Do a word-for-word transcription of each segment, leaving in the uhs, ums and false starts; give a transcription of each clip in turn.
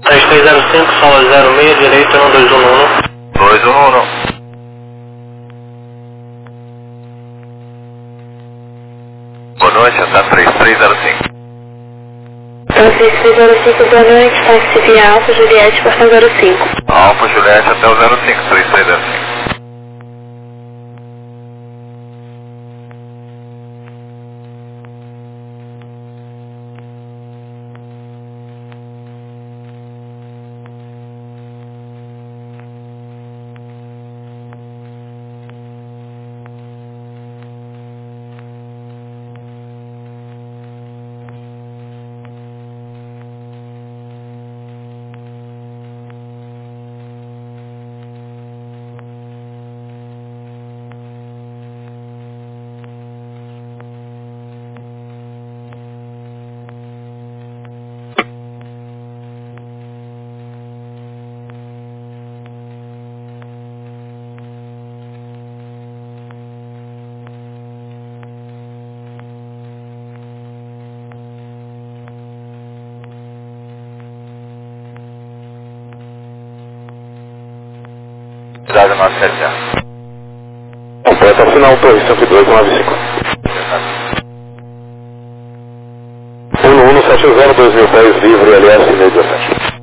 três três zero cinco, sala zero seis, direita, um dois um um. dois um um. Boa noite, está três três zero cinco. três três zero cinco, boa noite, táxi via Alfa Juliette, portão zero cinco. Alfa Juliette até o zero cinco, três três zero cinco. Cidade nove sete A. Completa final, torre cento e dois, nove cinco. um um sete zero, dois mil dez, livre, L S seis dezessete.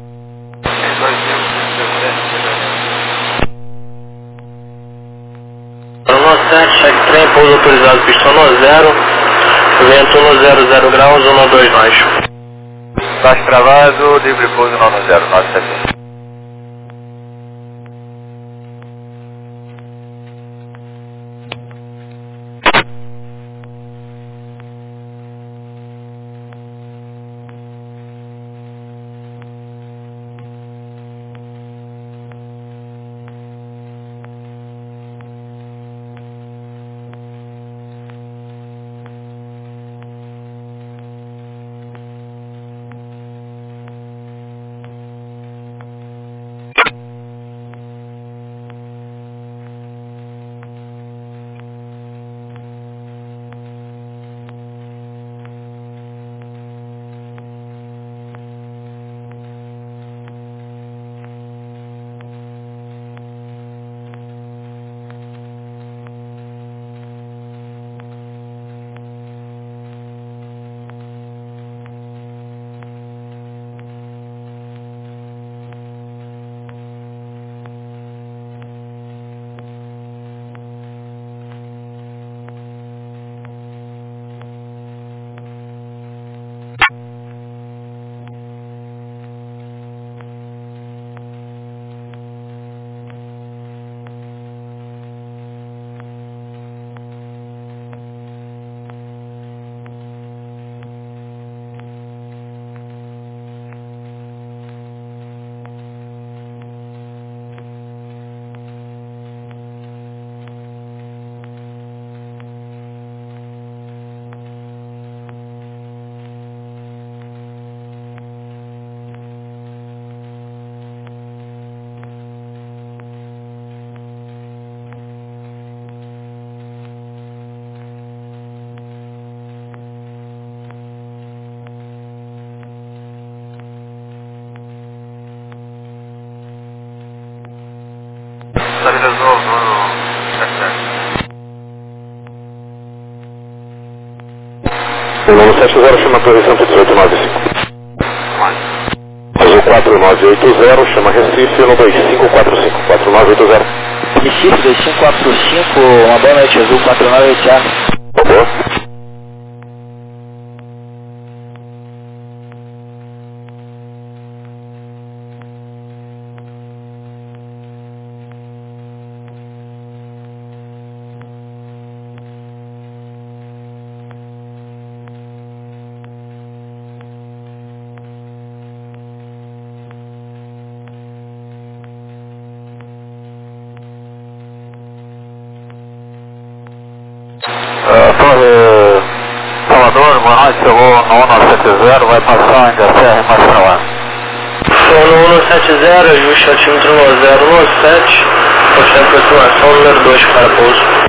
um sete, cheque trem, pouso autorizado, pistão no zero, vento no zero zero graus, um dois baixo. Baixo travado, livre pouso nove zero, nove sete. Saída do um um sete zero, chama torre cento e dezoito, nove cinco. Azul quatro nove oito zero, chama Recife, no dois cinco quatro cinco, quatro nove oito zero. Recife dois cinco quatro cinco, uma boa noite, Azul quatro nove oito zero. Boa. Uh, Torre Salvador, boa noite, chegou no um nove sete zero, vai passar em D C R mais para lá. No um sete zero, ajuste altímetro no zero um sete, processo de aproximação número dois para pouso.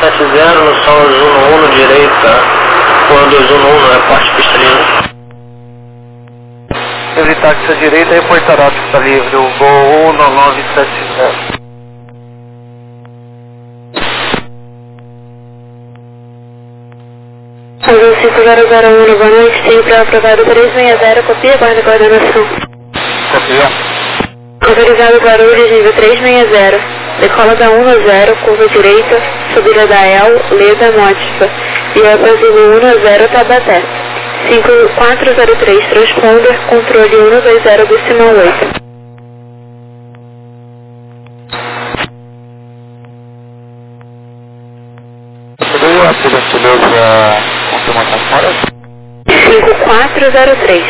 sete zero no som um um direita, um dois um um, é parte pista livre. Ele táxi à direita e portará pista livre, o voo um nove sete zero. Azul cinco zero zero um, boa noite, sempre aprovado três seis zero, copia, guarda coordenação. Copia. Autorizado Guarulhos, nível três seis zero, decola da um zero, curva direita, subida da El, Leda, Mótica, e o Brasil um zero, Tabaté. cinco quatro zero três, transponder, controle um dois zero, decimal oito. Poderia a gentileza confirmação fora? cinco quatro zero três.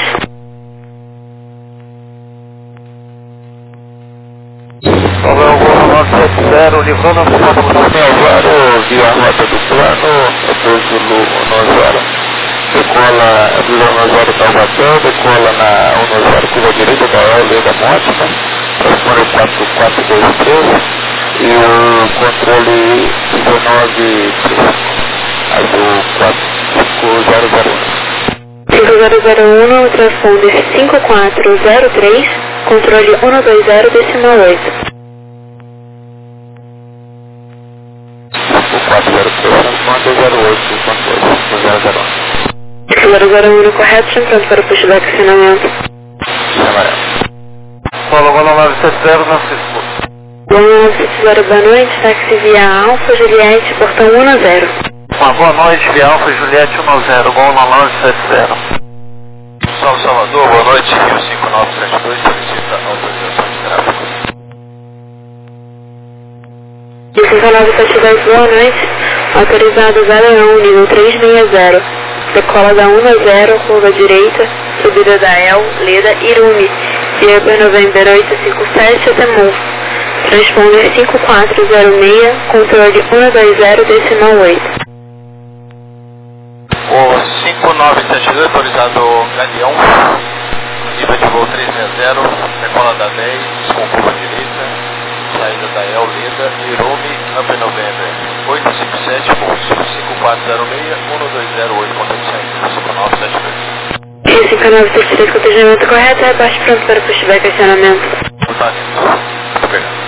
Salve o nove sete zero, livrando a forma do Melvaro, via a rota do plano, depois do um zero. Decola a vila um zero Taubaté, decola na um zero curva direita da El, Leda, Mótica, transponder quatro quatro dois três e o controle dezenove azul quatro cinco zero zero um. cinco zero zero um, transponder cinco quatro zero três, controle um dois zero, decimal oito. cinco quatro zero três, transponder zero oito, controle cinco zero zero um. cinco zero zero um, correto, pronto para o pushback acionamento. Paulo Golo nove sete zero, Francisco. nove sete zero, boa noite, táxi via Alfa Juliette, portão um zero. Uma boa noite, via Alfa Juliette um zero, Golo nove sete zero. Salve Salvador, boa noite, Rio cinco nove sete dois, solicita autorização de tráfego. Rio cinco nove sete dois, boa noite, autorizado Zé Leão, nível três seis zero, decola da um zero, curva direita, subida da El, Leda, Irumi, via November oito cinco sete, até Monf, transponder cinco quatro zero seis, controle um dois zero, decimal oito. O cinco nove sete dois, autorizado Galeão, nível de voo três seis zero, decola da dez, com curva direita, saída da El, Leda, Irumi, Up November, oito cinco sete, pulso cinco quatro zero seis, um dois zero oito, contato saindo, cinco nove sete dois. Rio cinco nove sete dois, cotejamento correto, abaixo pronto para o pushback acionamento. Tá, muito obrigado.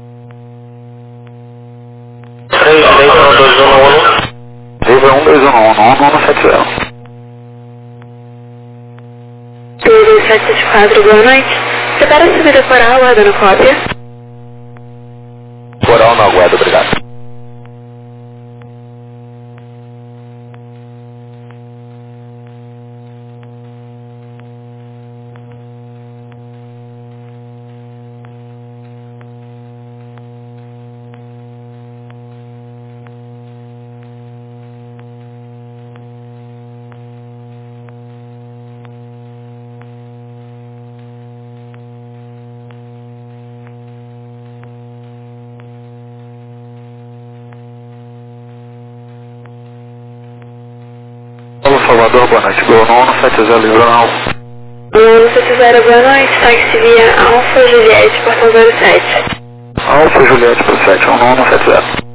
três direita, um dois um um. Viva um dois um um, um um sete zero. dois dois sete sete quatro, boa noite. Prepara a subida coral, aguardando cópia. Coral não aguardo, obrigado. Salvador, boa noite. Gol um sete zero, livrando Alfa. um sete zero, boa noite. Táxi via Alfa Juliette, portão zero sete. Alfa Juliette por sete, um um sete zero.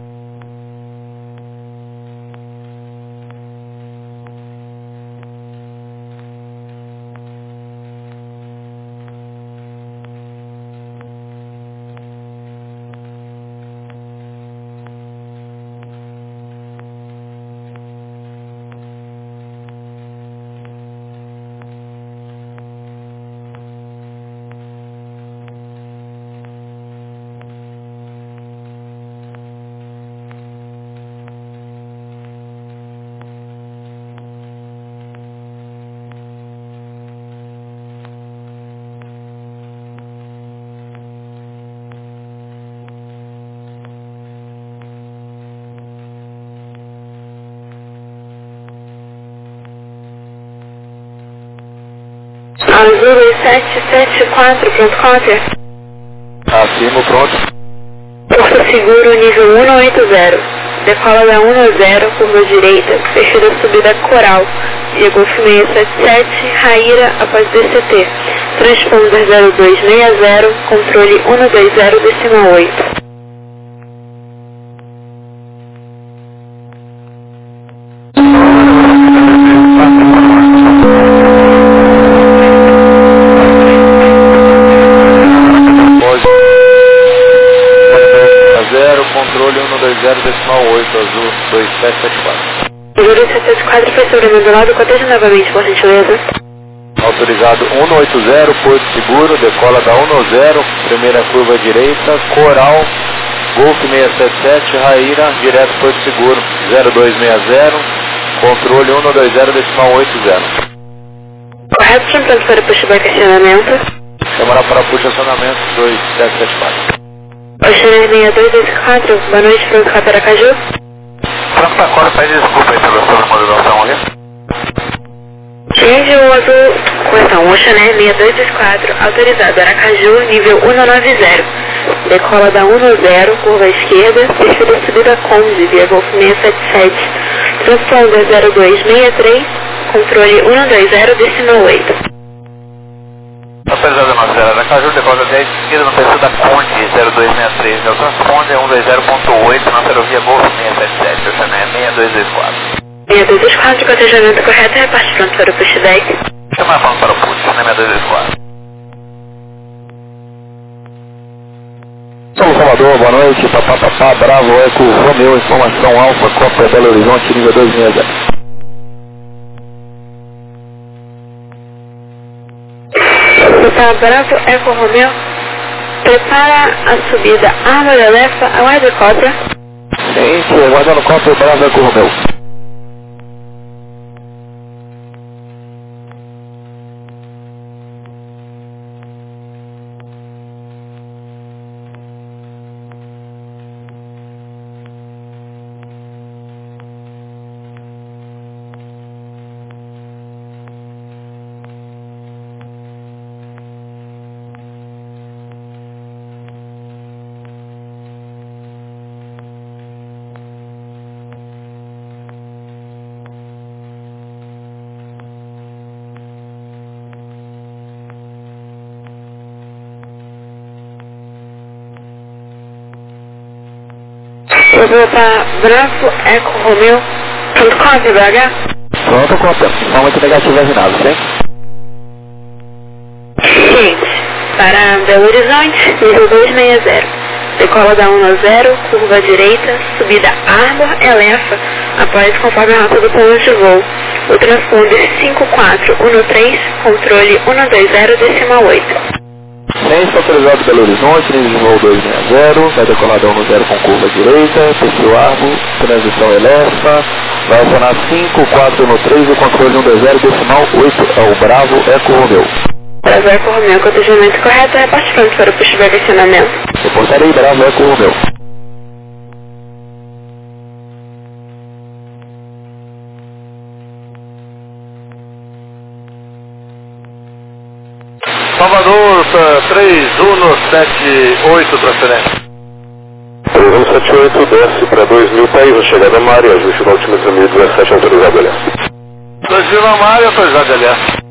Azul sete sete quatro, pronto, counter. Acima, pronto. Porto Seguro, nível um oito zero. Decola da um zero, curva direita, fechada subida Coral. Via Golf seis sete sete, Raíra, após D C T. Transponder zero dois seis zero, controle um dois zero, decimal oito. oito azul dois sete sete quatro. Nível dois sete sete quatro foi sobremandelado, coteja novamente, por gentileza. Autorizado um um oito zero, Porto Seguro, decola da um zero, primeira curva direita, Coral, Golf seis sete sete, Raíra, direto Porto Seguro, zero dois seis zero, controle um dois zero, decimal oito zero. Correto, chamando para pushback acionamento. Chamar para push acionamento dois sete sete quatro. Oceaner seis dois dois quatro, boa noite, pronto para Aracaju. Pronto para Cora, pede desculpa aí pela sua modulação ali. Change o azul, correção, Oceaner seis dois dois quatro, autorizado, Aracaju, nível um nove zero. Decola da um zero, curva esquerda, terceira subida Conde, via Golf seis sete sete. Transponder zero dois seis três, controle um dois zero, decimal oito. Autorizado nove zero, Aracaju, decola da dez esquerda no terceiro da Conde, zero dois seis três. Meu transponder um dois zero ponto oito na ferrovia Golf seis sete sete, Oceaner seis dois dois quatro. seis dois dois quatro, cotejamento correto, reparte pronto para o pushback. Chamar falando para o push, seis dois dois quatro. São Salvador, boa noite, papá, papá, Bravo, Eco, Romeu, informação Alfa, Copa, Belo Horizonte, nível dois seis zero. Papá, Bravo, Eco, Romeu, prepara a subida Árvore Elefa, aguarde cópia. Sim, aguardando Copa, Bravo, Eco, Romeu. Eu vou para Bravo, Eco, Romeu, ponto com, B H. Pronto, Copa, somente negativo afinado, sim? Gente, para Belo Horizonte, nível dois seis zero. Decola da um zero, curva direita, subida Árvore Elefa, após conforme a rota do plano de voo. O transponder cinco quatro um três, controle um dois zero, decimal oito. Sim, está autorizado Belo Horizonte, nível de voo dois seis zero, vai decolar da um zero com curva direita, perfil Árvore, transição Elefa, vai acionar cinco quatro um três, o controle um dois zero, decimal oito, é o Bravo, Eco, Romeu. Bravo, Eco, Romeu, cotejamento correto, reparte pronto para o pushback acionamento. Reportarei Bravo, Eco, Romeu. Salvador, três um sete oito, transferência. três um sete oito, desce para dois mil países, chegada a Mária, ajuste no altímetro mil e dezessete, autorizado aliás. dois mil na Mária, autorizado aliás.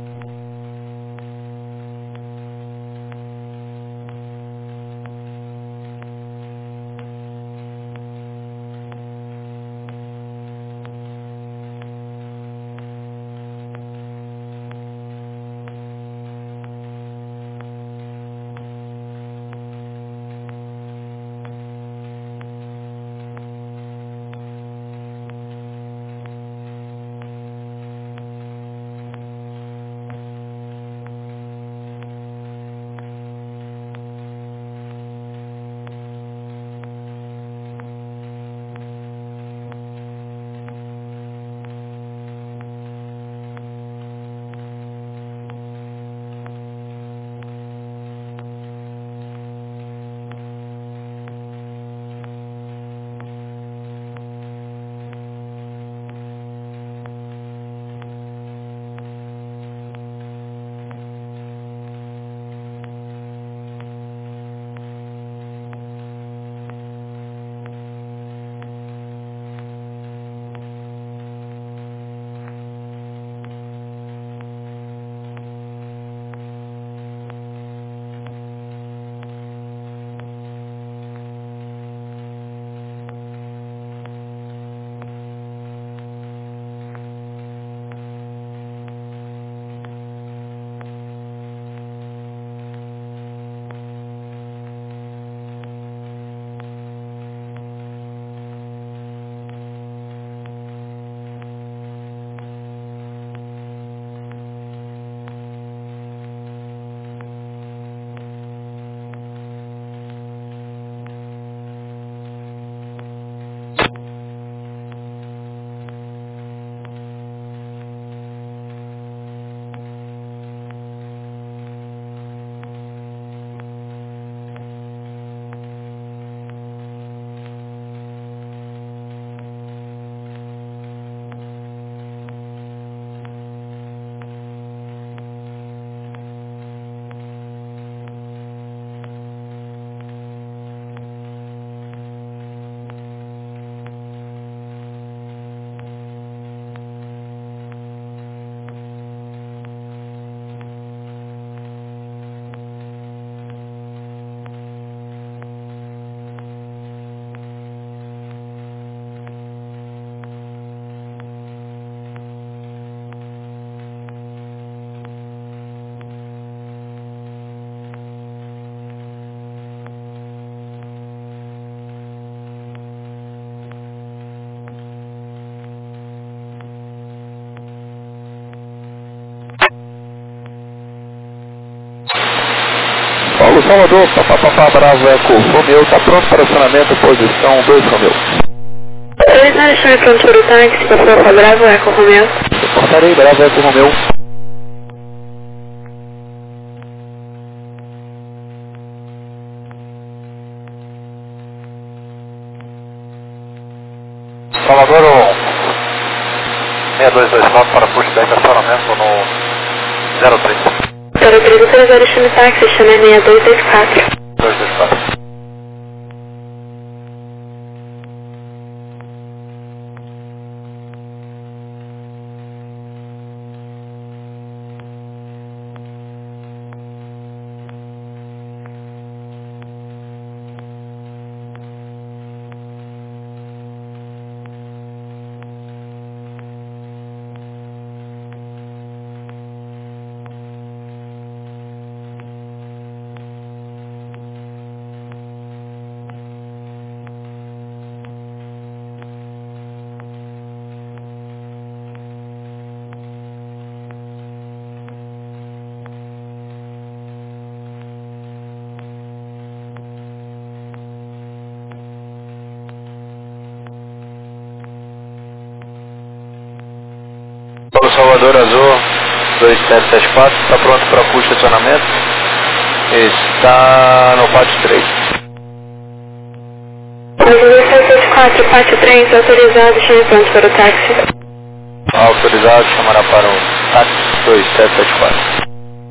Salvador, papapá, Bravo Eco Romeu, está pronto para acionamento, posição dois Romeu. Autorizado chame pronto para o táxi, por favor, Bravo Eco Romeu. Reportarei, Bravo Eco Romeu. Salvador, seis dois dois quatro para pushback, acionamento no zero trinta. zero trinta, autorizado chame táxi, chame seis dois dois quatro. dois dois quatro. Paulo Salvador Azul dois sete sete quatro, está pronto para push estacionamento. Está no quatro três. dois sete sete quatro, quatro três, autorizado, chame pronto para o táxi. Autorizado, chamará para o táxi dois sete sete quatro.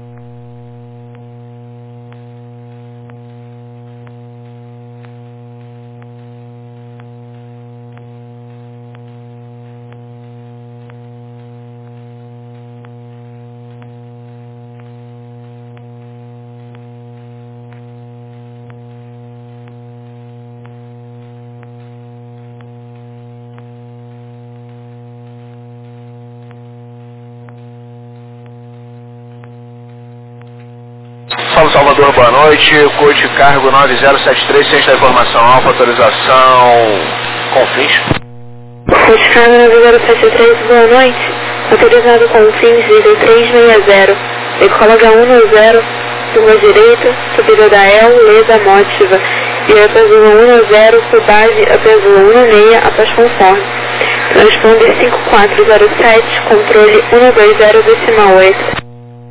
Paulo Salvador, boa noite. Coach cargo nove zero sete três, ciência da informação alfa, autorização com fins. Coach cargo nove zero sete três, boa noite. Autorizado com fins, nível três seis zero. Decola H um no zero, curva direita, subida da E L, leda mótiva. E a Azul um no zero, por base, a Azul um no seis, após conforme. Transponder cinco quatro zero sete, controle um dois zero decimal oito.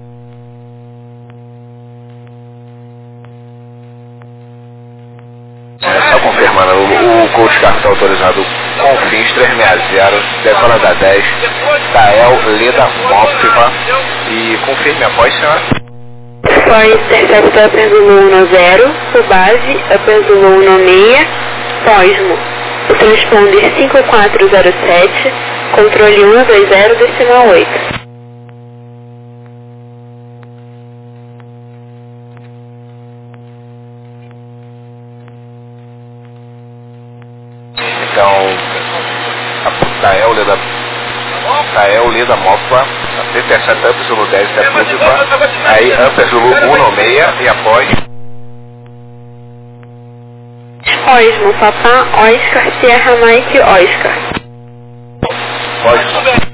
Só confirmando, o, o coach cargo está autorizado com fins três seis zero, decola da dez, Tael, leda mótiva e confirme após, senhora. Foi intercepta a Azul um no zero, por base, a Azul um no seis, Cosmo. O transponder cinco quatro zero sete, controle um dois zero decimal oito. Então, a Tael, leda, Tael, leda mótiva, intercepta Amper Zulu dez, é mótiva, aí Amper Zulu um no seis e após. Cosmo, Papá, Oscar, Sierra, Mike, Oscar. Pode.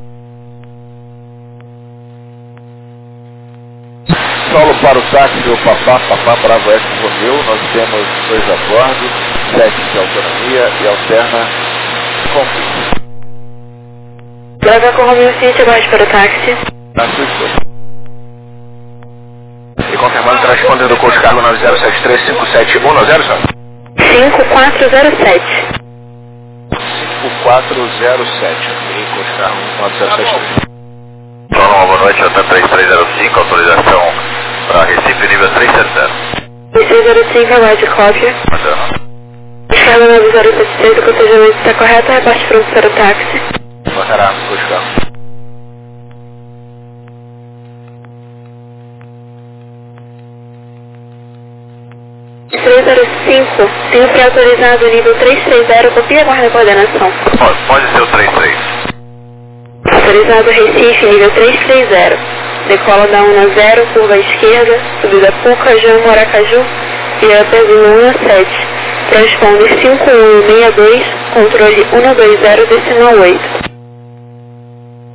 Solo para o táxi, o Papá, Papá, Bravo Eco Romeu. Nós temos dois a bordo, sete de autonomia e alterna com fins. Bravo Eco Romeu, ciência, baixa para o táxi. Na sua escolha. E confirmando, transponder do coach cargo nove zero sete três cinco sete um no zero, senhor? cinco quatro zero sete. cinco quatro zero sete, ok, coach cargo nove zero sete três. Olá, boa noite, Alta três três zero cinco, autorização para Recife, nível três sete zero. três três zero cinco, aguarde cópia. Escala nove zero sete três, o procedimento está correto, reporte pronto para o táxi. Passará, coach cargo. três zero cinco, tenho pré-autorizado nível três três zero, copia e guarda a coordenação. Pode, pode ser o três três. Autorizado Recife, nível três três zero. Decola da um no zero, curva à esquerda, subida Puca, Jamo, Aracaju e a Azul um no sete. Transponder cinco um seis dois, controle um dois zero decimal oito.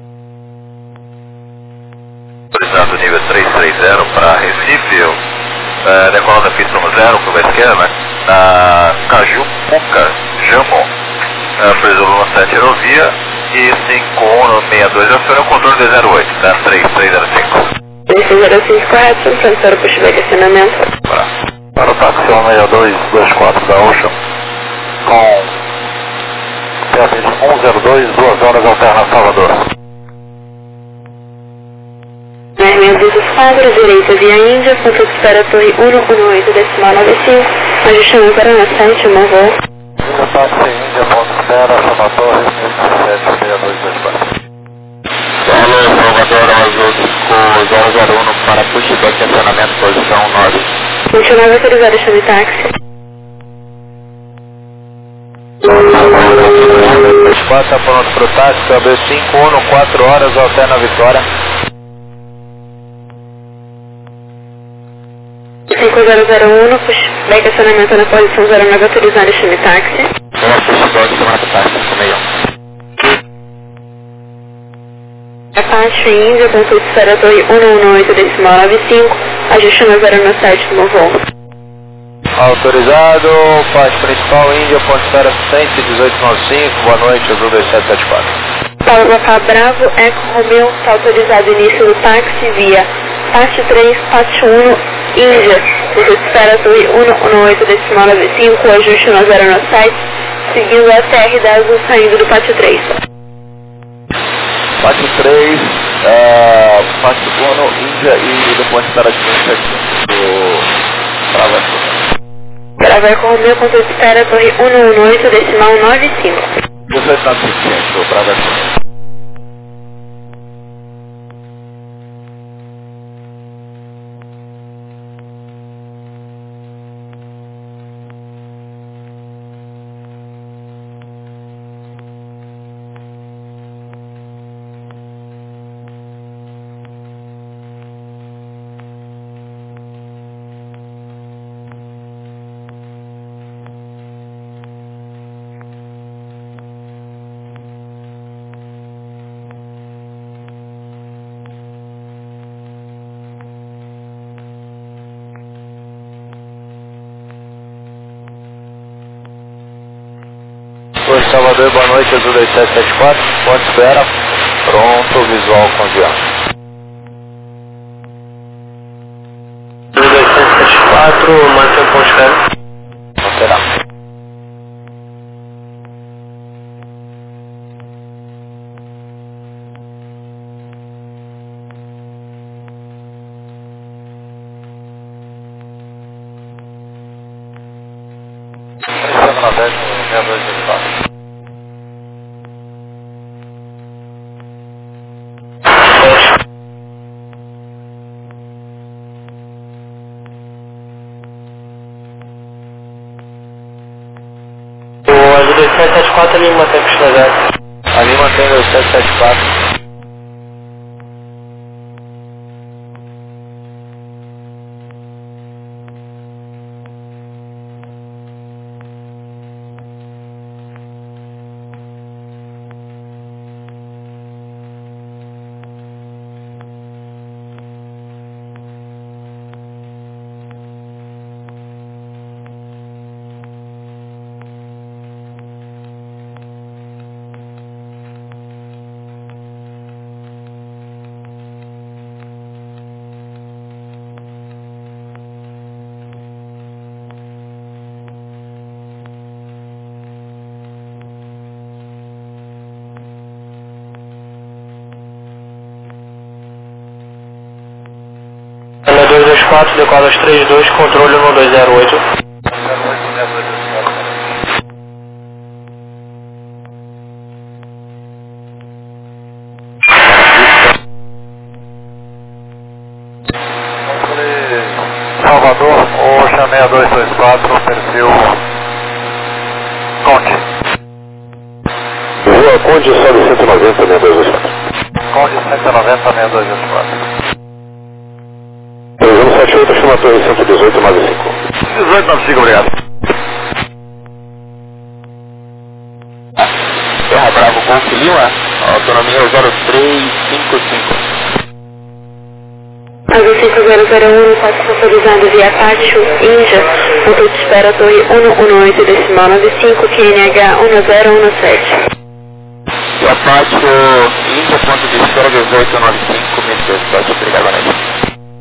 Autorizado nível três três zero para Recife, é, decola da pista um zero, curva esquerda, na Caju, Puca, Jamon, é, Preso sete Aerovia, e cinco um seis dois, aciona o controle de zero oito, da três três zero cinco. três zero cinco, correto, sensor possível de acionamento. Para, para o táxi um seis dois dois quatro da Ocean, com P A P de um zero dois, duas horas, alterna Salvador. seis dois quatro, direita via Índia, ponto de espera Torre um um oito, decimal nove cinco, ajustando para na sete, uma voo. Índia, táxi Índia, ponto de espera, Salvador, sete seis dois dois quatro. Alô, Salvador, Azul Disco zero zero um para pushback, acionamento, posição nove. vinte e nove autorizado, chame táxi. Passa pronto para o táxi, A B cinco um, quatro horas, alterna Vitória. cinco zero zero um, pushback, acionamento na posição zero nove autorizado, chame táxi. É, pushback, acionamento táxi, meio. Apache Índia, ponto de espera Torre um um oito, decimal nove cinco, ajustando zero nove sete, uma voo. Autorizado, parte principal Índia, ponto de espera cento e dezoito noventa e cinco, boa noite, Azul dois sete sete quatro. Paulo Local Bravo, Eco Romeu, está autorizado início do táxi via parte três, parte um, Índia, ponto de espera Torre um um oito, decimal nove cinco, ajuste no zero nove sete, seguindo a T R da Azul saindo do parte três. Parte três, uh, parte um, Índia e depois espera de do Bravo. Bravo Eco Romeu, ponto de espera Torre um um oito, decimal nove cinco. dezoito noventa e cinco, Bravo. Oi, Salvador, boa noite, Azul dois sete sete quatro, ponto de espera, pronto, visual com avião. Azul dois sete sete quatro, mantém o ponto de espera. Alterar. Estamos na dez, seis dois dois quatro. O Azul dois sete sete quatro ali mantém pista zero. Ali mantém dois sete sete quatro. dois dois quatro, decola três dois, controle um dois zero oito. Salvador, Ocean seis dois dois quatro, perfil Conde. Rua Conde, sobe cento e noventa, seis dois dois quatro. Conde cento e noventa, seis dois dois quatro. trezentos e setenta e oito, chama Torre cento e dezoito, nove cinco. dezoito noventa e cinco, obrigado. Terra Bravo, Golf Lima, autonomia zero três cinco cinco. Azul cinco Alfa zero zero um, pode autorizado via Pátio, Índia, ponto de espera Torre um um oito, decimal nove cinco, Q N H um zero um sete. Via Pátio, Índia, ponto de espera dezoito nove cinco, mil e dois, obrigado, boa noite.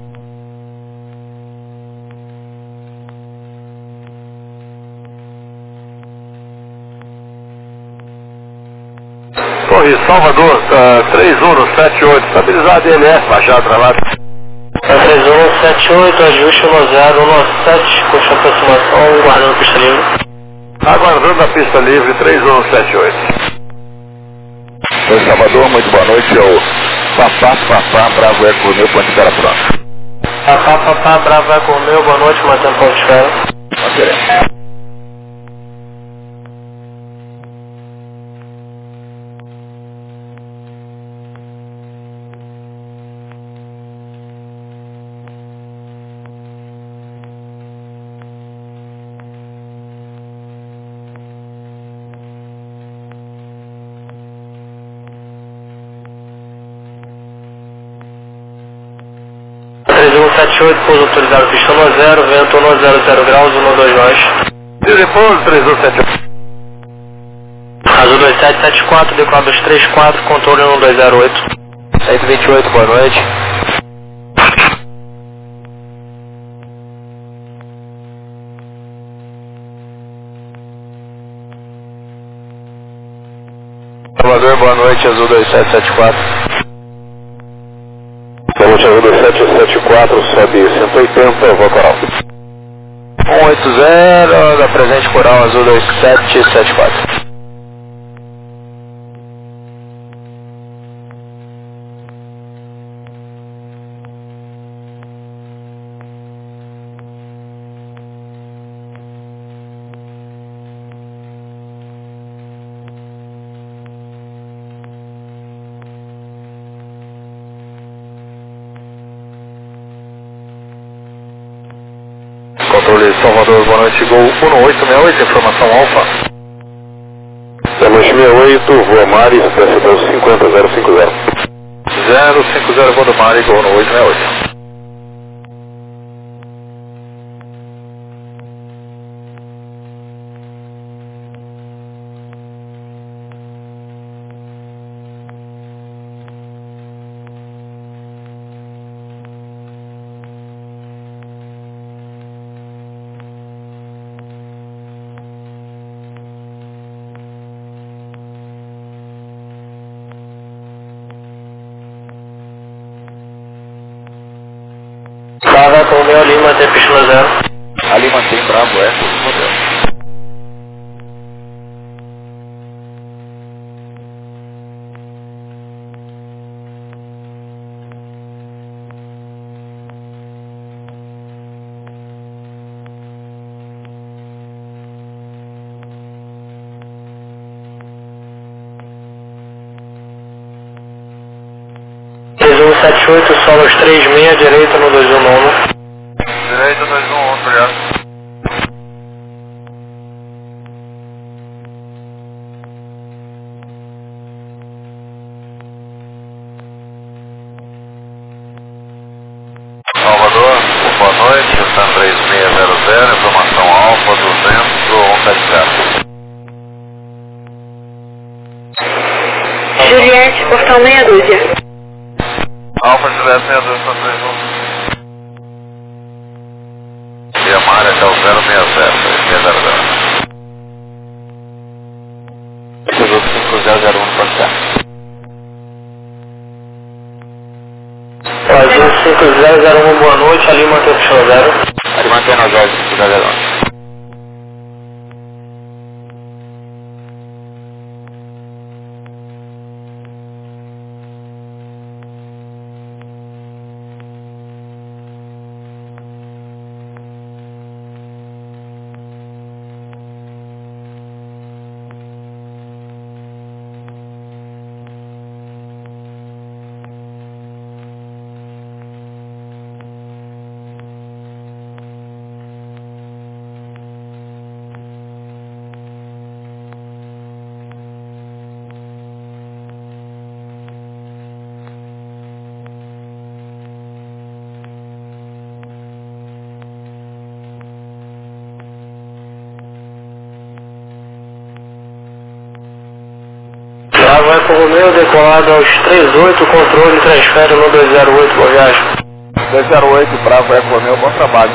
Torre Salvador, uh, três um sete oito, estabilizado I L S, baixado para lá. três um sete oito, ajuste no zero um sete, curso de aproximação, guardando a pista livre. Aguardando a pista livre, três um sete oito. Torre Salvador, muito boa noite, é o Papá, Papá, Bravo Eco Meu, ponto de espera pronto. Papá, Papá, Bravo Eco Meu, boa noite, mantendo ponto de espera. Ok. três um sete oito, pouso autorizado, pista um zero, vento um zero zero graus, um dois nós. Repouso, três um sete oito. Azul dois sete sete quatro, decolar dois três quatro, controle um dois zero oito. cento e vinte e oito, boa noite. Salvador, boa noite, Azul dois sete sete quatro. Boa noite, Azul dois sete sete quatro, sobe cento e oitenta, vou coral. um oito zero, da presente coral Azul dois sete sete quatro. Controle Salvador, boa noite, Gol um oito seis oito, informação Alfa. Boa noite, sessenta e oito, voa Mari, decibel cinquenta, zero cinco zero. zero cinco zero, voa do Mari, Gol um oito seis oito. Bravo Eco Meu, ali mantém pista no zero. Ali mantém Bravo Eco, modelo. três um sete oito, solos três seis, direita no dois um nove. Direita, dois um um, obrigado. Salvador, boa noite, Sam três seis zero zero, informação Alfa duzentos, um sete zero. Juliette, portão meia dúzia. Alfa Juliette seis dois, três um. Via Mari até o zero seis zero, três seis zero zero. Azul cinco zero zero um, pode ser. Azul cinco zero zero um, boa noite, ali mantém pista no zero. Ali mantém na zero cinco zero zero um. Romeu, decolado aos trinta e oito, controle transfere no dois zero oito, boa viagem. dois zero oito, Bravo Eco Romeu, bom trabalho.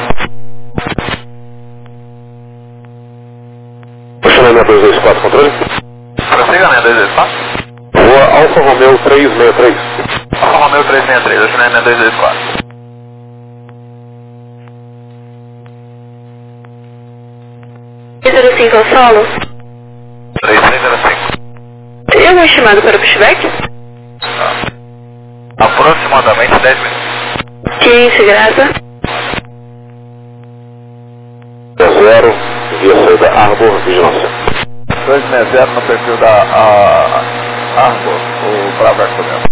Funcionamento dois dois quatro, controle. Prosseguimento dois dois quatro. Rua Alfa Romeo três seis três. Alfa Romeo três seis três, funcionamento dois dois quatro. três zero cinco ao solo. três três zero cinco. Tem algum estimado para o pushback? Aproximadamente dez minutos. quinze, grata. zero, via saída Arbor, vigilância. dois seis zero no perfil da a, Arbor, o Bravo Eco Romeu.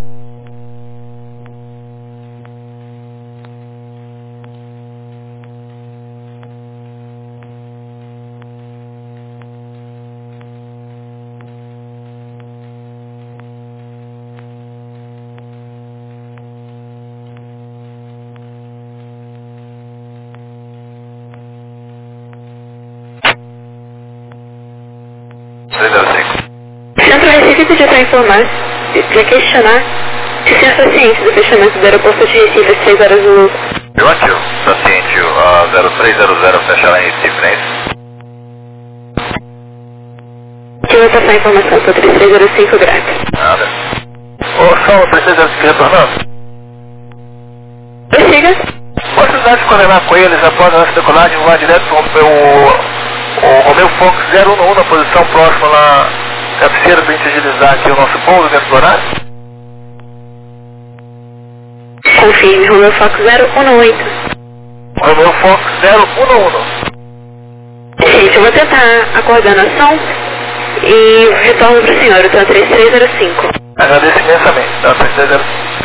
três zero cinco. Centro Recife pediu para informar, para questionar se o centro é ciente do fechamento do aeroporto de Recife às seis horas do Lula. Afirmativo. Está ciente, a zero três zero zero fechará em Recife, não é isso? Que eu vou passar a informação para o três três zero cinco, grata. Nada. Ô, Saulo, três três zero cinco retornando. Prossiga. Possibilidade de coordenar com eles após a nossa decolagem, voar direto para o o Romeo Fox zero um um na posição próxima na cabeceira para a gente agilizar aqui o nosso pouso dentro do horário. Confirme, Romeo Fox zero um oito. Romeo Fox zero um um. Gente, eu vou tentar a coordenação e retorno para o senhor, então três três zero cinco. Agradeço imensamente, tá? três três zero cinco.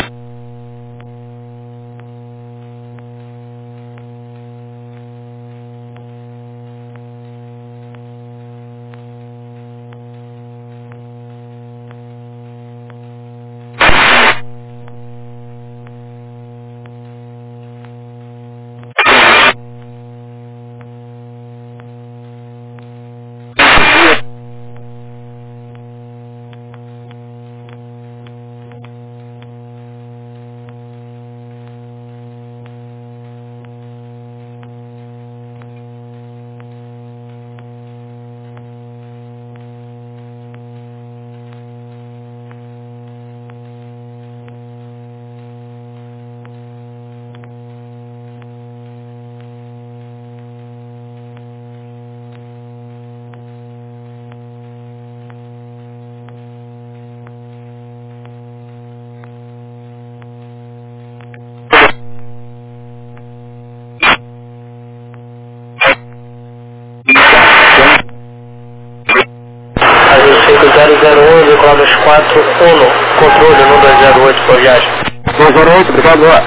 zero zero um, decolado aos quatro um, controle no dois zero oito, boa viagem. dois zero oito, obrigado, boa.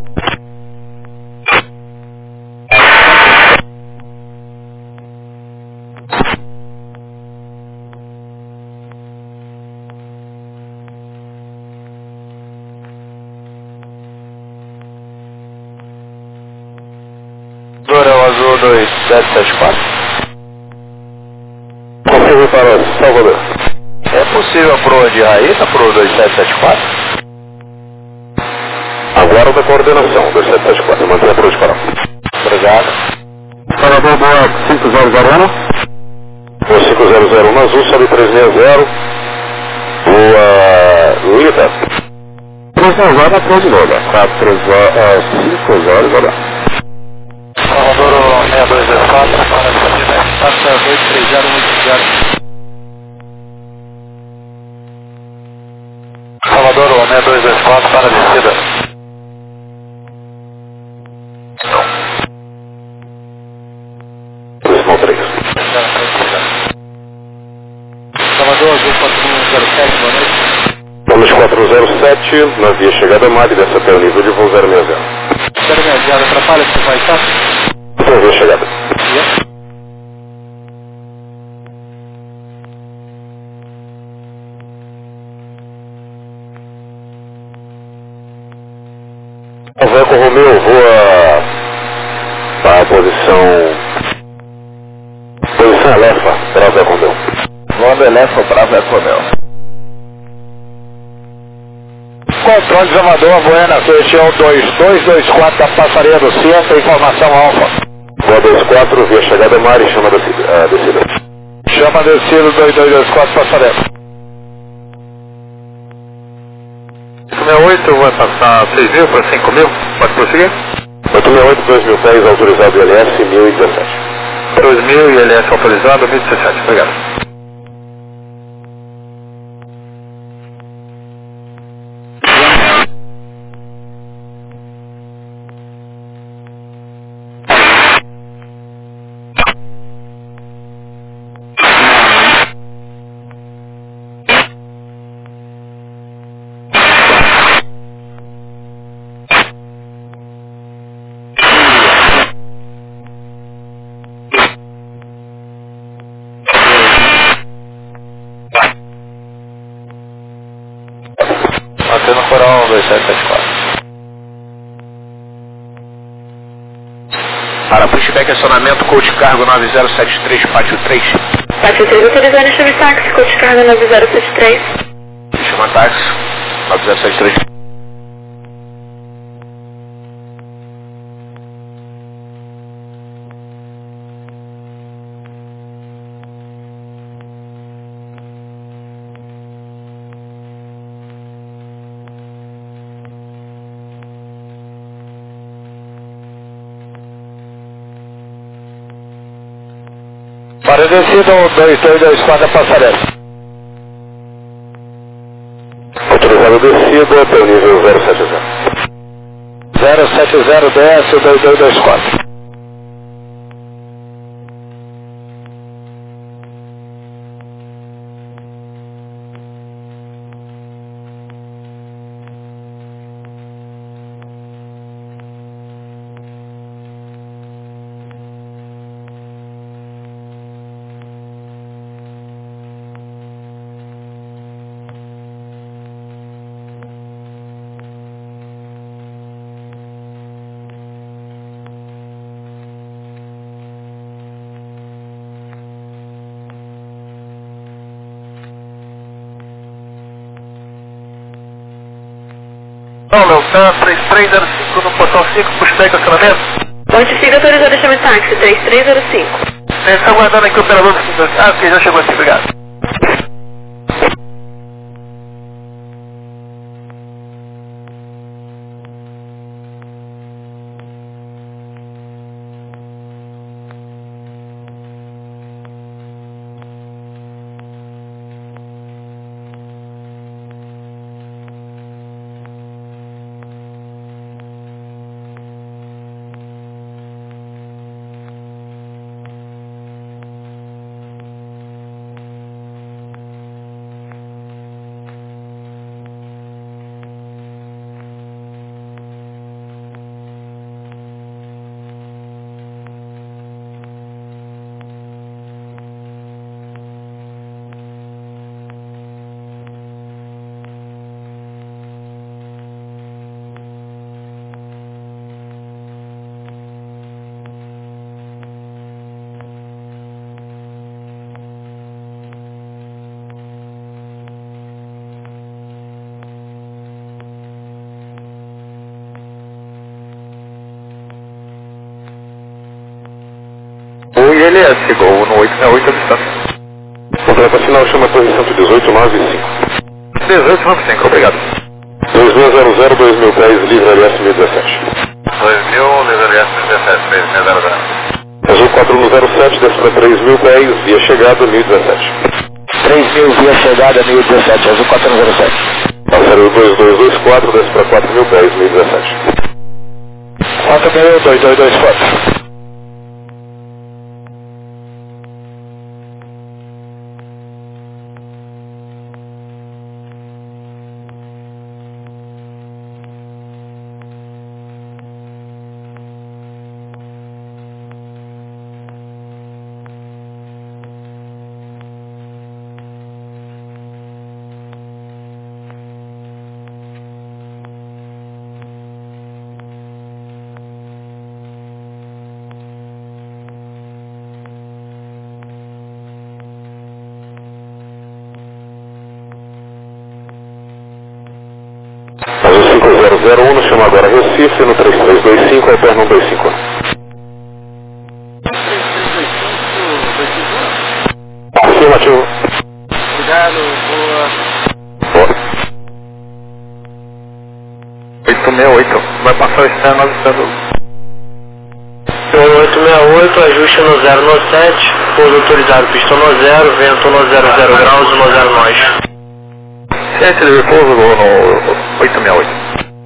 Dorão Azul dois sete sete quatro. Confirme para Salvador. É possível para o de Raíssa, para o dois sete sete quatro? Aguarda a coordenação, dois sete sete quatro, mantenha por hoje para. Obrigado. Salvador, boa, cinco zero zero um. Boa cinco zero zero um azul, sobe três seis zero. Boa Lida. três zero zero, atrás de novo, quatro cinco zero zero. Salvador seis dois zero quatro, para a saída, passa dois três zero oito zero. Salvador seis dois zero quatro, para a descida. Decimal três. Salvador Azul quatro um zero sete, boa noite. Vamos quatro zero sete, na via chegada a Mari, desce até o nível de voo zero seis zero. zero seis zero, atrapalha se vai estar? Então, via chegada. Vai com o Romeu, voa para a posição... Posição Elefa, Bravo Eco Romeu. Voando Elefa, Bravo Eco Romeu. controle de Amador, Buena, região dois dois dois quatro da Passareia do Centro, informação alfa. Boa dois quatro, via chegada Mari, chama da a descida. Chama a descida dois dois dois quatro Passareia. oito seis oito, vai passar seis mil para cinco mil, pode prosseguir? oito seis oito, dois mil pés, autorizado L S, mil e dezessete. dois mil e L S autorizado, mil e dezessete, obrigado. Antena Coral dois sete sete quatro. Para pushback acionamento, coach cargo nove zero sete três, pátio três. Pátio três, autorizando chame táxi, coach carga nove zero sete três. Chama táxi, nove zero sete três. Para descida dois dois dois quatro da Passarela. Autorizado descida até o nível zero sete zero. zero sete zero, desce dois dois dois quatro. Não, meu, tá três três zero cinco no portão cinco, pushback acionamento. Ponte Figa, autorizado chame táxi, três três zero cinco. Você está aguardando aqui o operador do cinco. Ah, ok, já chegou aqui, obrigado. O I L S, gol no oito seis oito, a distância. Completa final, chama a torre cento e dezoito, nove cinco. dezoito, nove cinco, obrigado. dois mil zero zero, dois mil pés, livre L S mil e dezessete. dois mil, livre L S mil e dezessete, três mil zero zero. Azul quatro mil sete, desce para três mil pés, via chegada mil e dezessete. três mil via chegada mil e dezessete, Azul quatro mil sete. Passareio dois dois dois quatro, desce para quatro mil pés, mil e dezessete. quatro mil dois dois dois quatro. zero um, chama agora Recife, no três três dois cinco, alterno um dois cinco. Afirmativo. Obrigado, boa. Boa. oito seis oito, vai passar o externo avisando. oito seis oito, ajuste no zero no sete, pouso autorizado, pistão no zero, vento no zero zero graus, no zero nós. sete de repouso no oito seis oito.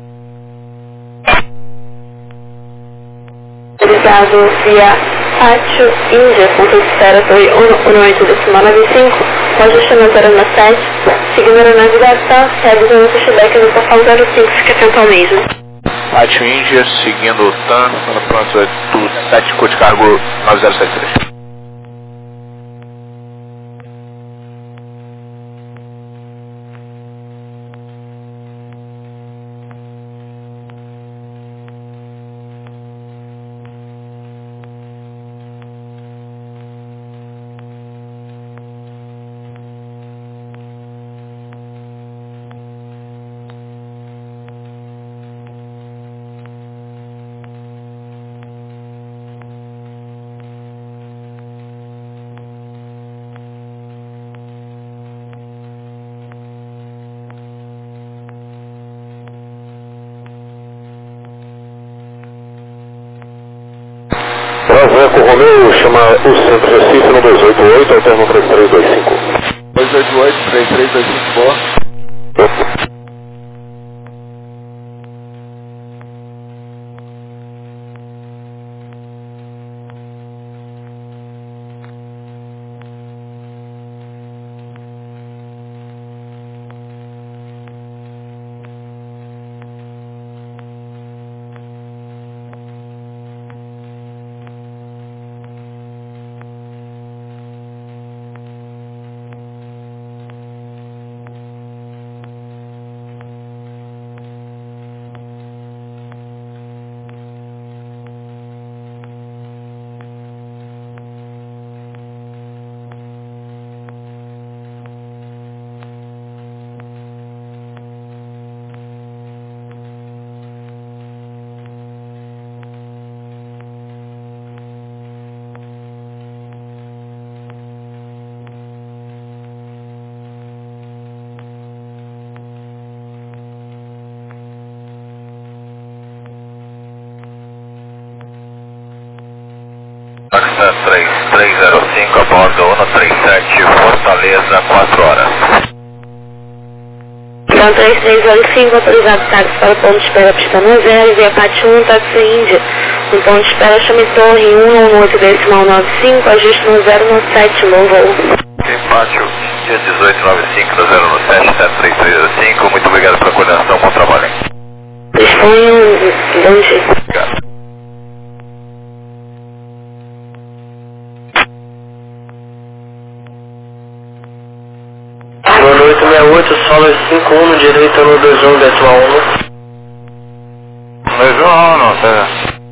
Autorizado via Pátio Índia, ponto de espera foi um oito decimal nove cinco, com ajustamento na sete, seguindo a navegação, realizando o feedback no portal zero cinco, fica atento ao mesmo. Pátio Índia, seguindo o T A N, pronto, do sete de cargo nove zero sete três. Traveco Romeu, chama o Centro Recife no dois oito oito, alterno três três dois cinco. dois oito oito, três três dois cinco, boa. Taxa três três zero cinco, a bordo um três sete, Fortaleza, quatro horas. Então três três zero cinco, autorizado táxi para o ponto de espera pista no zero, via Pátio um, táxi Índia. No ponto de espera chame Torre um oito decimal nove cinco, ajuste no zero no sete, low voo. Sim, Pátio, dia dezoito nove cinco, no zero no sete, sete três três zero cinco, muito obrigado pela coordenação, bom trabalho. Disponham, bom dia. Obrigado. oito seis oito, solo cinco um, no direito no dois um decimal um. dois um, não, tá.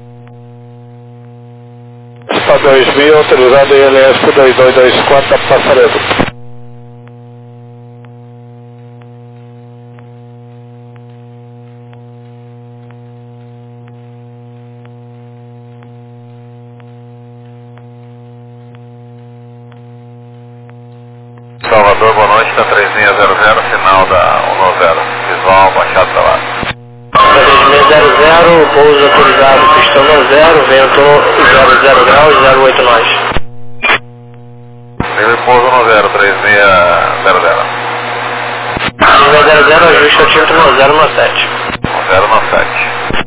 Está dois mil, autorizado I L S dois dois dois quatro, Passaredo. Salvador, boa noite, tá três seis zero zero, final da um nove zero, visual, baixado pra lá. três seis zero zero, pouso autorizado, pistão no zero, vento zero zero graus, zero oito nós. Ele pouso no zero, três seis zero zero. três seis zero zero, ajuste atímetro no zero no sete. zero no sete.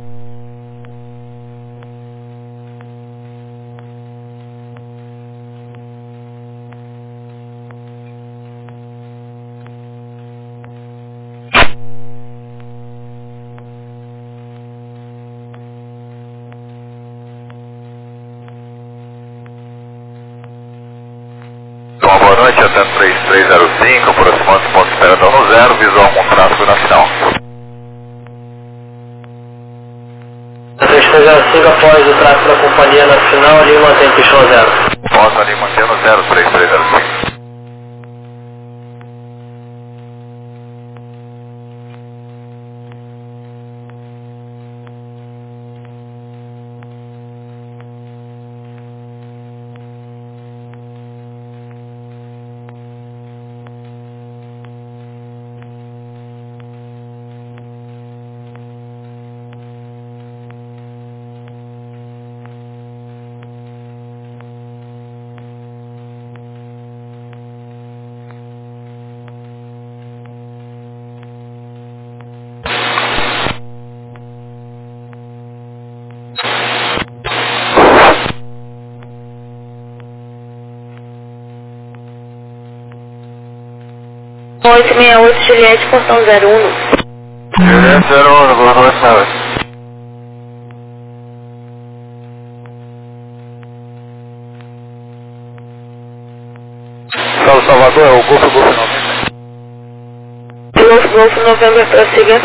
Boa noite, até três três zero cinco, aproximando do ponto de espera no zero, visual com tráfego na final. três três zero cinco, após o tráfego da companhia na final, ali mantém pistão zero. Posso ali mantendo zero três três zero cinco. oito seis oito, Juliette, portão zero um. Juliette zero um, boa noite, meu. Salve Salvador, é o Golfo Golfo noventa. Golfo Golfo November, prossiga.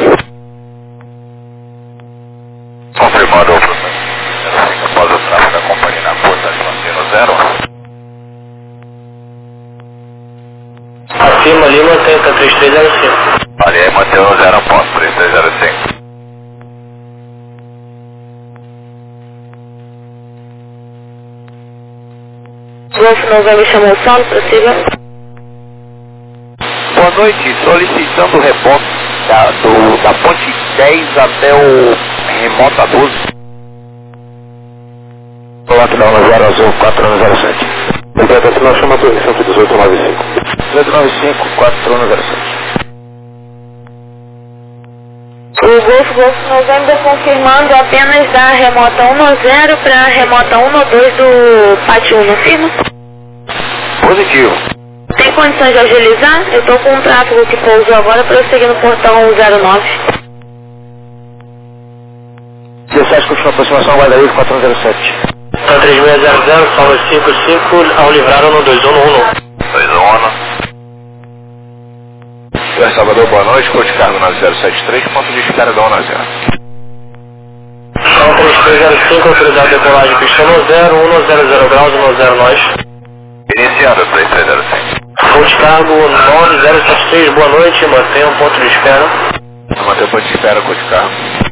Confirmado o processo. Após o tráfego da companhia na porta de mantendo zero. Acima ali, mantém, tá três três zero cinco. Ali aí mantendo zero após três três zero cinco. Golfo November chamou o solo, prossiga. Boa noite, solicitando o rebote da, do, da ponte dez até o remota doze. quatro nove zero azul, quatro nove zero sete. Obrigado, afinal chama a torre cento e dezoito nove cinco. dezoito nove cinco, quatro nove zero sete. O Golfo Golfo November confirmando apenas da remota um zero para a remota um dois do pátio um, firma? Positivo. Tem condições de agilizar? Eu estou com um tráfego que pousou agora para eu seguir no portão zero nove. dezessete, continua a aproximação, guarda aí, quatro nove zero sete. Tá três seis zero zero, salva cinco cinco, ao livrar no dois um um. dois um um. Salvador, boa noite, corte de cargo nove zero sete três, ponto de descarga um zero. São três três zero cinco, autorizado de decolagem, pista no zero, um zero zero graus, um zero nós. Iniciando três três zero cinco. Corte de cargo nove zero sete três, boa noite, mantenha um ponto de espera. Mantenha um ponto de espera, corte de cargo.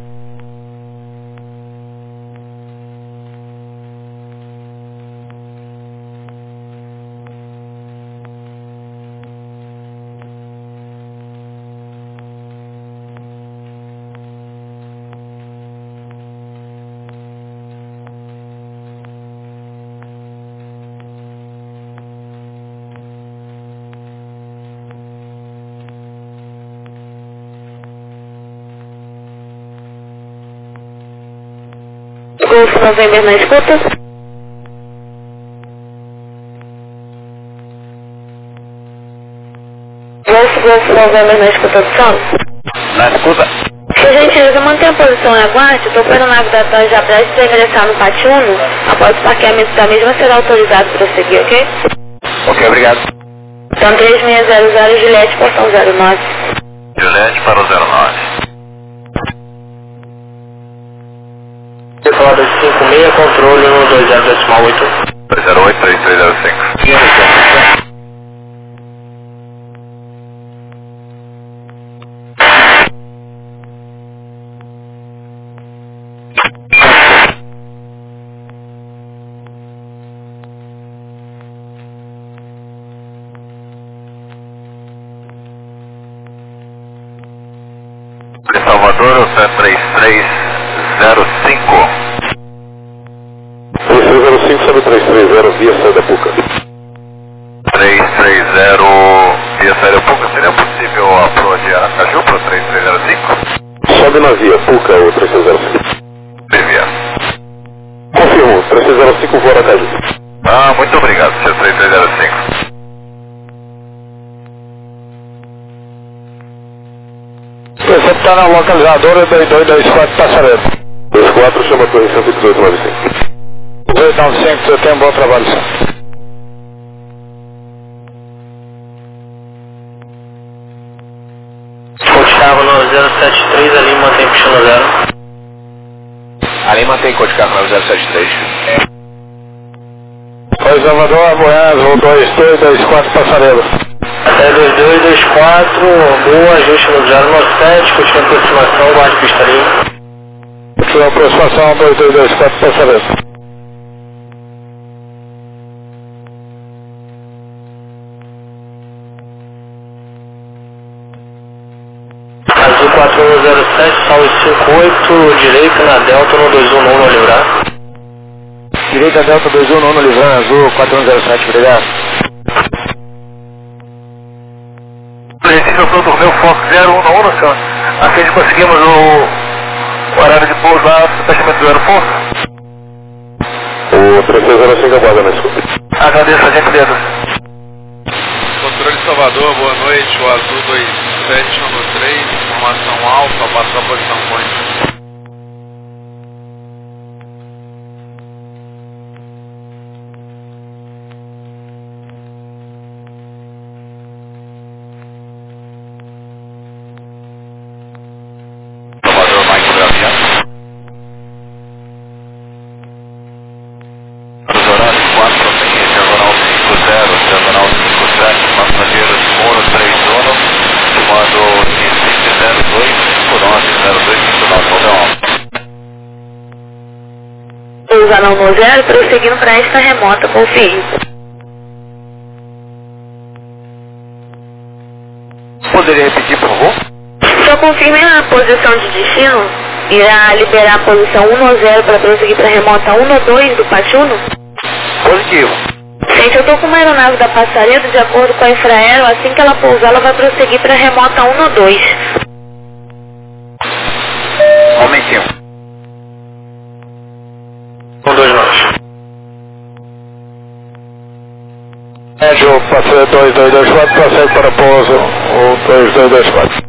Golfo November na escuta. Golfo Golfo November na escuta do som. Na escuta. Por gentileza, mantenha a posição em aguarde. O topo aeronave da T A M já prestes a ingressar no pátio um. Após o parqueamento da mesma, será autorizado para prosseguir, ok? Ok, obrigado. Então três seis zero zero, Juliette, portão zero nove. Juliette para o zero nove. Decolada cinco seis, controle no dois zero decimal oito. dois zero oito, três três zero cinco. Salvador, o três três zero cinco. três três zero cinco sobre três três zero via saída Puca. três três zero via saída Puca. Seria possível a proa de Aracaju para o três três zero cinco? Sobe na via Puca, o três três zero cinco. Devia. Confirmo, três três zero cinco voa Aracaju. Ah, muito obrigado, seu três três zero cinco. Você está na localizadora dois dois dois quatro, passareiro. dois quatro, chama a torre cento e dezoito nove cinco. dois nove cinco, você tem um bom trabalho, senhor. Código nove zero sete três, ali mantém puxando zero. Ali mantém código carro nove zero sete três. Oi, Salvador, Goiás, dois dois dois quatro, passareiro. Até dois dois dois quatro, boa, ajuste no zero nove sete, continua a aproximação, guarde pista limpa. Continua a aproximação, dois dois dois quatro, passareiro. Azul quatro um zero sete, salve cinco oito, direito na Delta no dois um um no livrar. Direita Delta dois um um no livrar, azul quatro um zero sete, obrigado. Recife, pronto, o meu Fox zero um um, senhor. Assim conseguimos o, o horário de pouso lá, fechamento do aeroporto. O três três zero cinco aguarda na escuta. Agradeço a gentileza. Controle Salvador, boa noite, o Azul dois sete um três, informação alfa, passou a posição point. Pousando no zero, prosseguindo para esta remota, confirme. Poderia repetir, por favor? Só confirme a posição de destino. Irá liberar a posição um no zero para prosseguir para a remota um no dois do Pachuno? Positivo. Gente, eu estou com uma aeronave da Passaredo, de acordo com a Infraero, assim que ela pousar, ela vai prosseguir para a remota um no dois. Um momentinho. Um, dois, nove. Médio, passeio dois dois dois quatro, passeio para pouso, um dois dois dois quatro.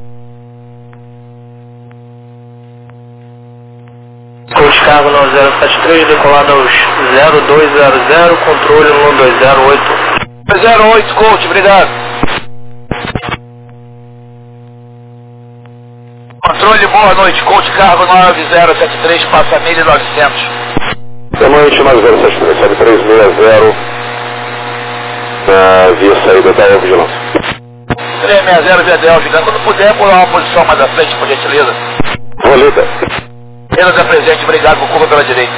Coach Cargo nove zero sete três, decolada aos zero dois zero zero, controle um dois zero oito. zero oito, coach, obrigado. Controle, boa noite, coach Cargo nove zero sete três, passa mil e novecentos. Boa noite, nove zero sete três, sete três seis zero, na via saída da Vigilância. três seis zero via Del, Vigilância. Quando puder, pular uma posição mais à frente, por gentileza. Volida. Eles é presente, obrigado, por curva pela direita.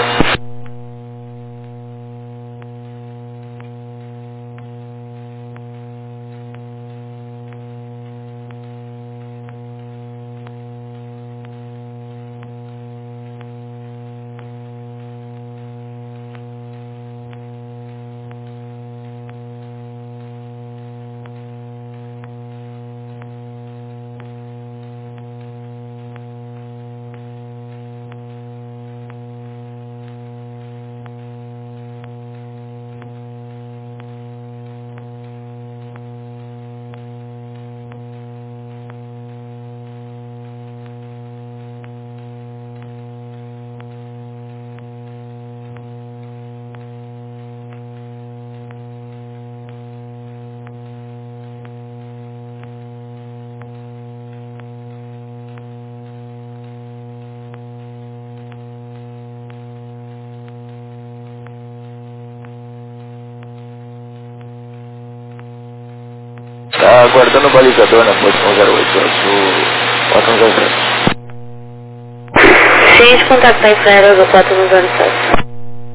Está aguardando o balizador na posição zero oito, azul quatro um zero sete. Gente, contactar a Infraero do quatro um zero sete.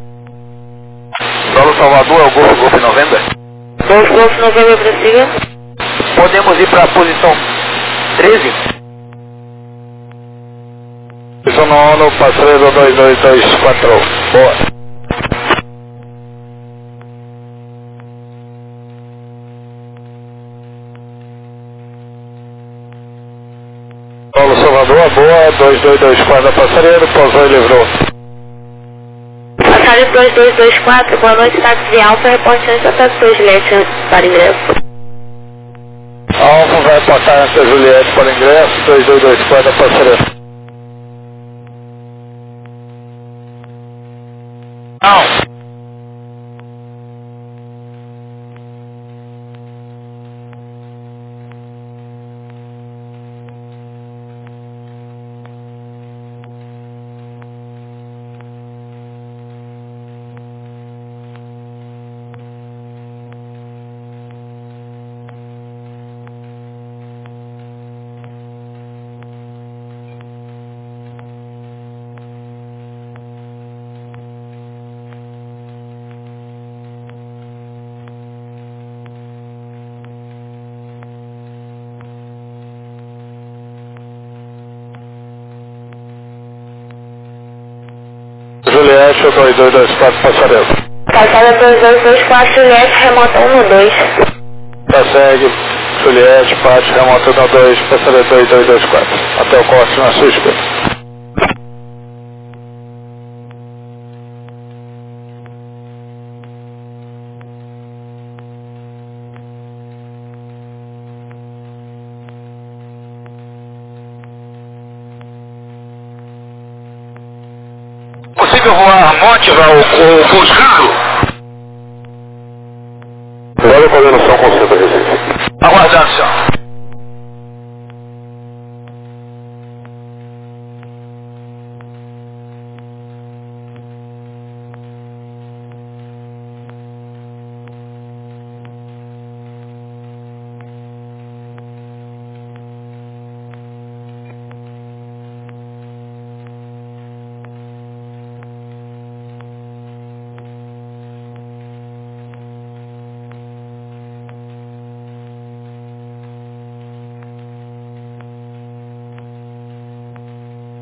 Solo Salvador, é o Golfo Golf noventa. Golfo Golf noventa, prossiga. Podemos ir para a posição treze? Posição nono, passeio dois dois dois quatro. Boa. Paulo Salvador, boa, dois dois dois quatro, passareiro, pousou e livrou. Passareiro dois dois dois quatro, boa noite, táxi Alfa, reporte antes da táxi Juliette para ingresso. Alfa vai reportar antes da Juliette para ingresso, dois dois dois quatro, passareiro. Não. Juliette, dois dois dois quatro, passareiro. Passada dois dois dois quatro, Juliette, remota um no dois. Prossegue, Juliette, parte, remota um no dois, passareiro dois dois dois quatro. Até o corte na sua esquerda. voar Monteval, o, o Pouso Carlos?